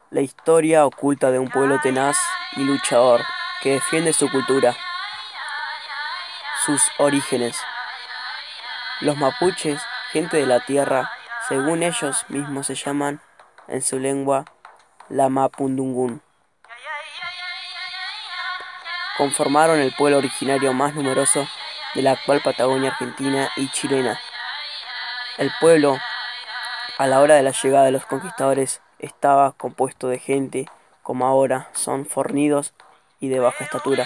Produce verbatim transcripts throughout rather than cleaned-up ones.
La historia oculta de un pueblo tenaz y luchador que defiende su cultura, sus orígenes. Los mapuches, gente de la tierra, según ellos mismos se llaman en su lengua la Mapudungun, conformaron el pueblo originario más numeroso de la actual Patagonia argentina y chilena. El pueblo, a la hora de la llegada de los conquistadores, estaba compuesto de gente, como ahora son fornidos y de baja estatura.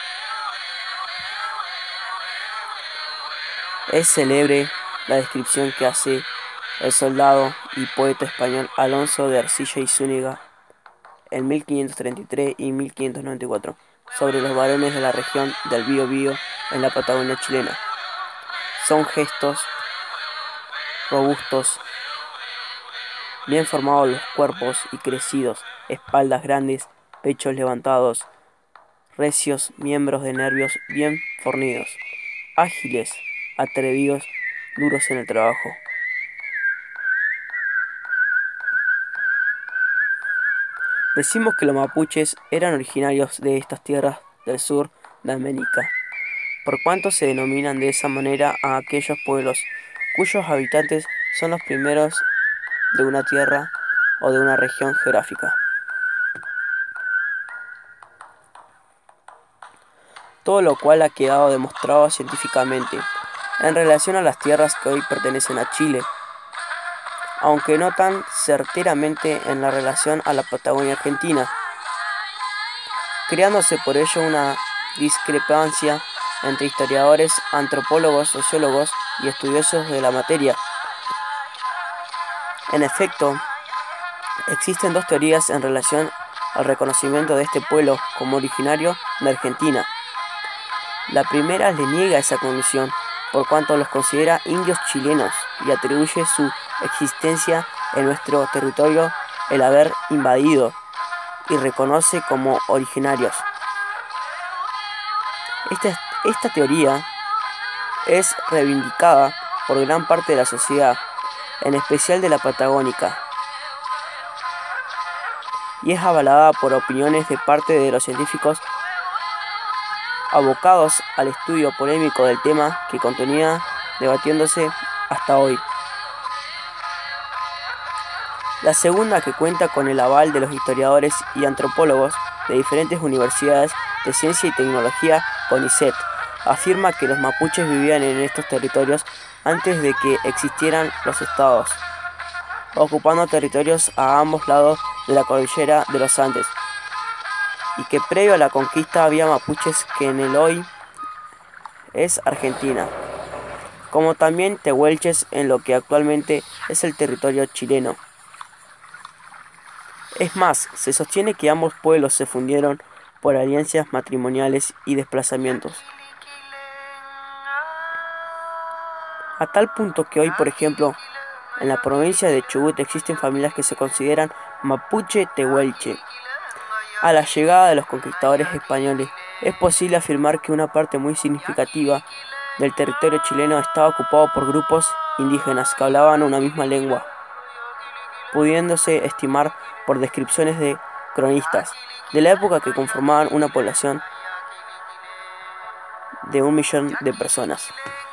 Es célebre la descripción que hace el soldado y poeta español Alonso de Ercilla y Zúñiga en mil quinientos treinta y tres y mil quinientos noventa y cuatro sobre los varones de la región del Biobío en la Patagonia chilena. Son gestos robustos, bien formados los cuerpos y crecidos, espaldas grandes, pechos levantados, recios miembros de nervios bien fornidos, ágiles, atrevidos, duros en el trabajo. Decimos que los mapuches eran originarios de estas tierras del sur de América, por cuanto se denominan de esa manera a aquellos pueblos cuyos habitantes son los primeros de una tierra o de una región geográfica. Todo lo cual ha quedado demostrado científicamente en relación a las tierras que hoy pertenecen a Chile, aunque no tan certeramente en la relación a la Patagonia argentina, creándose por ello una discrepancia entre historiadores, antropólogos, sociólogos y estudiosos de la materia. En efecto, existen dos teorías en relación al reconocimiento de este pueblo como originario de Argentina. La primera le niega esa condición, por cuanto los considera indios chilenos y atribuye su existencia en nuestro territorio el haber invadido y reconoce como originarios. Esta, esta teoría es reivindicada por gran parte de la sociedad, en especial de la patagónica, y es avalada por opiniones de parte de los científicos abocados al estudio polémico del tema que continúa debatiéndose hasta hoy. La segunda, que cuenta con el aval de los historiadores y antropólogos de diferentes universidades de ciencia y tecnología CONICET, afirma que los mapuches vivían en estos territorios antes de que existieran los estados, ocupando territorios a ambos lados de la cordillera de los Andes, y que previo a la conquista había mapuches que en el hoy es Argentina, como también tehuelches en lo que actualmente es el territorio chileno. Es más, se sostiene que ambos pueblos se fundieron por alianzas matrimoniales y desplazamientos, a tal punto que hoy, por ejemplo, en la provincia de Chubut existen familias que se consideran mapuche tehuelche. A la llegada de los conquistadores españoles, es posible afirmar que una parte muy significativa del territorio chileno estaba ocupado por grupos indígenas que hablaban una misma lengua, pudiéndose estimar por descripciones de cronistas de la época que conformaban una población de un millón de personas.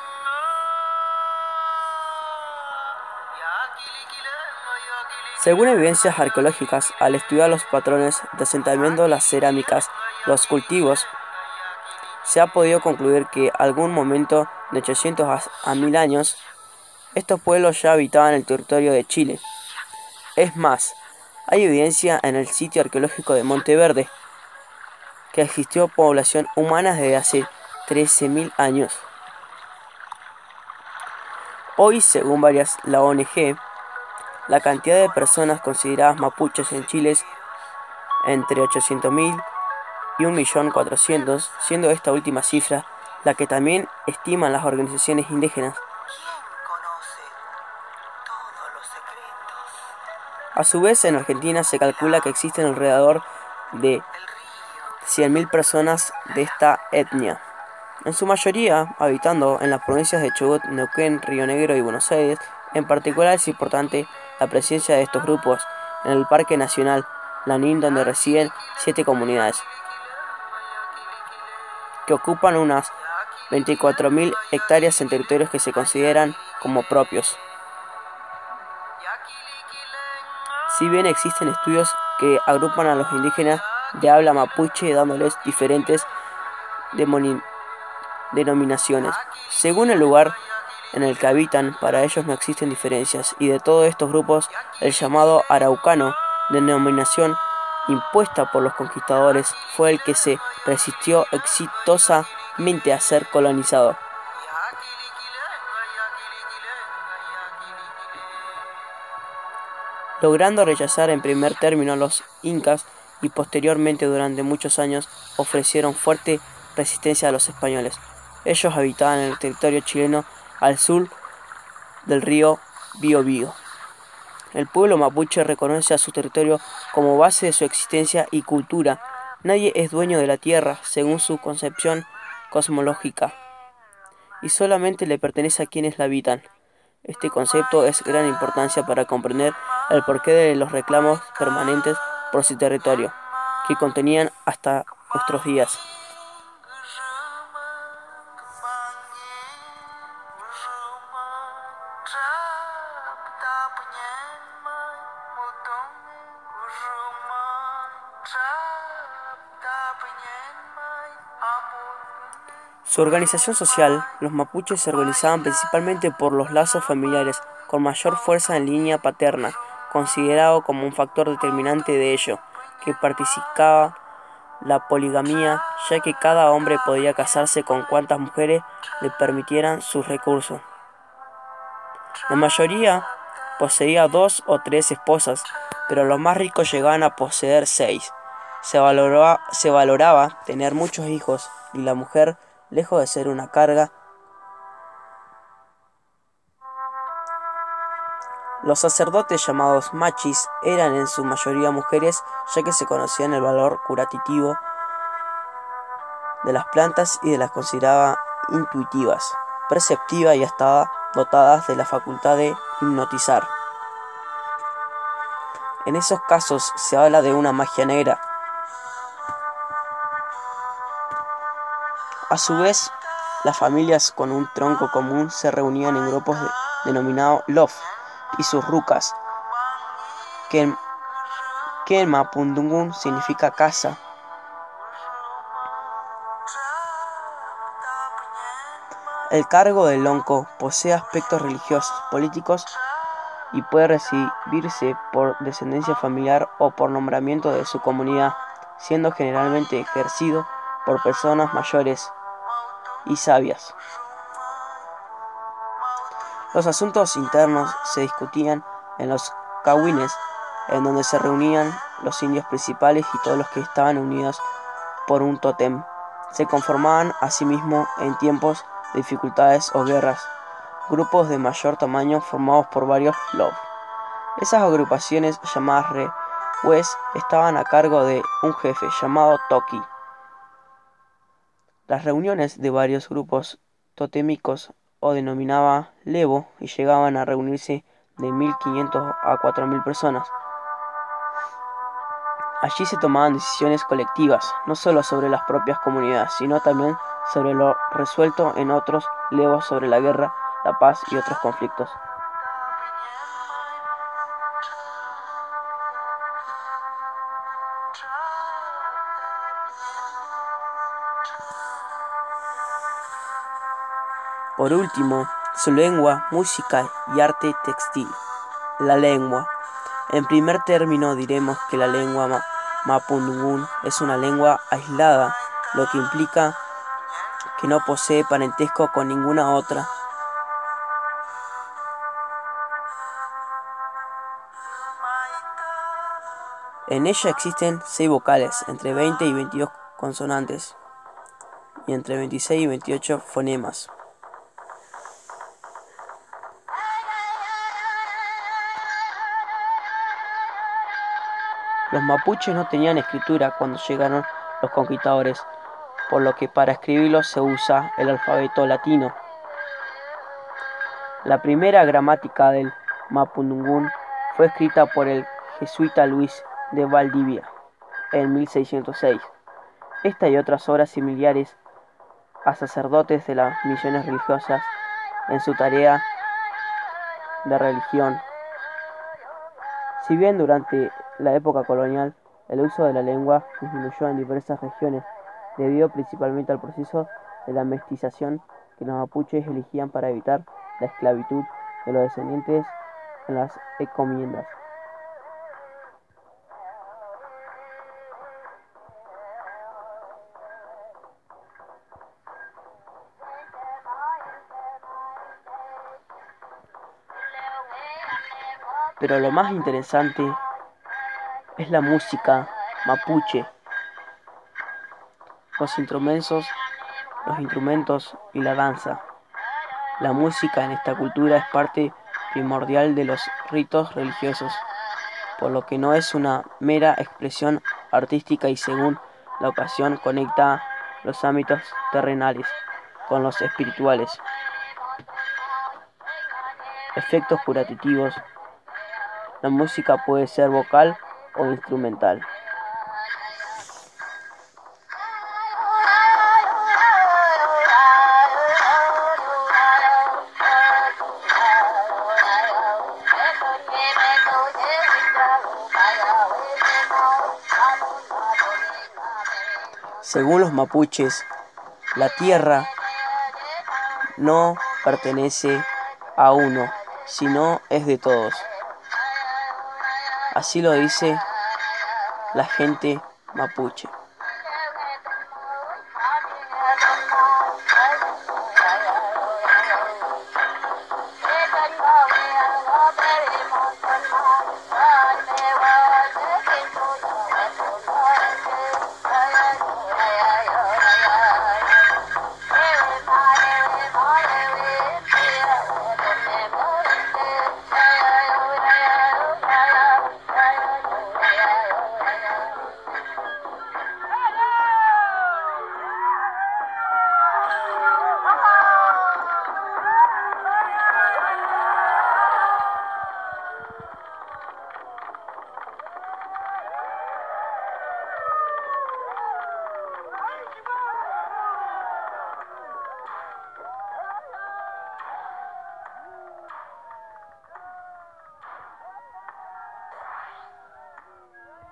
Según evidencias arqueológicas, al estudiar los patrones de asentamiento, las cerámicas, los cultivos, se ha podido concluir que algún momento de ochocientos a mil años, estos pueblos ya habitaban el territorio de Chile. Es más, hay evidencia en el sitio arqueológico de Monteverde que existió población humana desde hace trece mil años. Hoy, según varias la O N G, la cantidad de personas consideradas mapuches en Chile es entre ochocientos mil y un millón cuatrocientos mil, siendo esta última cifra la que también estiman las organizaciones indígenas. A su vez, en Argentina se calcula que existen alrededor de cien mil personas de esta etnia, en su mayoría habitando en las provincias de Chubut, Neuquén, Río Negro y Buenos Aires. En particular es importante la presencia de estos grupos en el Parque Nacional Lanín, donde residen siete comunidades, que ocupan unas veinticuatro mil hectáreas en territorios que se consideran como propios. Si bien existen estudios que agrupan a los indígenas de habla mapuche dándoles diferentes denominaciones, según el lugar en el que habitan, para ellos no existen diferencias, y de todos estos grupos, el llamado araucano, denominación impuesta por los conquistadores, fue el que se resistió exitosamente a ser colonizado. Logrando rechazar en primer término a los incas y posteriormente durante muchos años ofrecieron fuerte resistencia a los españoles. Ellos habitaban en el territorio chileno al sur del río Biobío. El pueblo mapuche reconoce a su territorio como base de su existencia y cultura. Nadie es dueño de la tierra, según su concepción cosmológica, y solamente le pertenece a quienes la habitan. Este concepto es de gran importancia para comprender el porqué de los reclamos permanentes por su territorio, que contenían hasta nuestros días. Su organización social, los mapuches se organizaban principalmente por los lazos familiares, con mayor fuerza en línea paterna, considerado como un factor determinante de ello, que participaba la poligamía, ya que cada hombre podía casarse con cuantas mujeres le permitieran sus recursos. La mayoría poseía dos o tres esposas, pero los más ricos llegaban a poseer seis. Se valoraba, se valoraba tener muchos hijos, y la mujer, lejos de ser una carga, los sacerdotes llamados machis eran en su mayoría mujeres, ya que se conocían el valor curativo de las plantas y de las consideraba intuitivas, perceptivas y hasta dotadas de la facultad de hipnotizar. En esos casos se habla de una magia negra. A su vez, las familias con un tronco común se reunían en grupos de, denominados lof y sus rucas, que en, que en mapudungún significa casa. El cargo del lonco posee aspectos religiosos, políticos y puede recibirse por descendencia familiar o por nombramiento de su comunidad, siendo generalmente ejercido por personas mayores y sabias. Los asuntos internos se discutían en los cauines, en donde se reunían los indios principales y todos los que estaban unidos por un tótem. Se conformaban asimismo en tiempos de dificultades o guerras grupos de mayor tamaño formados por varios lof. Esas agrupaciones llamadas rehues estaban a cargo de un jefe llamado toqui. Las reuniones de varios grupos totémicos o denominaba levo y llegaban a reunirse de mil quinientas a cuatro mil personas. Allí se tomaban decisiones colectivas, no solo sobre las propias comunidades, sino también sobre lo resuelto en otros levos sobre la guerra, la paz y otros conflictos. Por último, su lengua, música y arte textil. La lengua. En primer término diremos que la lengua ma mapudungún es una lengua aislada, lo que implica que no posee parentesco con ninguna otra. En ella existen seis vocales, entre veinte y veintidós consonantes, y entre veintiséis y veintiocho fonemas. Los mapuches no tenían escritura cuando llegaron los conquistadores, por lo que para escribirlo se usa el alfabeto latino. La primera gramática del mapudungún fue escrita por el jesuita Luis de Valdivia en mil seiscientos seis. Esta y otras obras similares a sacerdotes de las misiones religiosas en su tarea de religión. Si bien durante la época colonial el uso de la lengua disminuyó en diversas regiones, debido principalmente al proceso de la mestización que los mapuches elegían para evitar la esclavitud de los descendientes en las encomiendas. Pero lo más interesante es la música mapuche, los instrumentos, los instrumentos y la danza. La música en esta cultura es parte primordial de los ritos religiosos, por lo que no es una mera expresión artística y según la ocasión conecta los ámbitos terrenales con los espirituales. Efectos curativos. La música puede ser vocal o instrumental. Según los mapuches, la tierra no pertenece a uno, sino es de todos. Así lo dice la gente mapuche.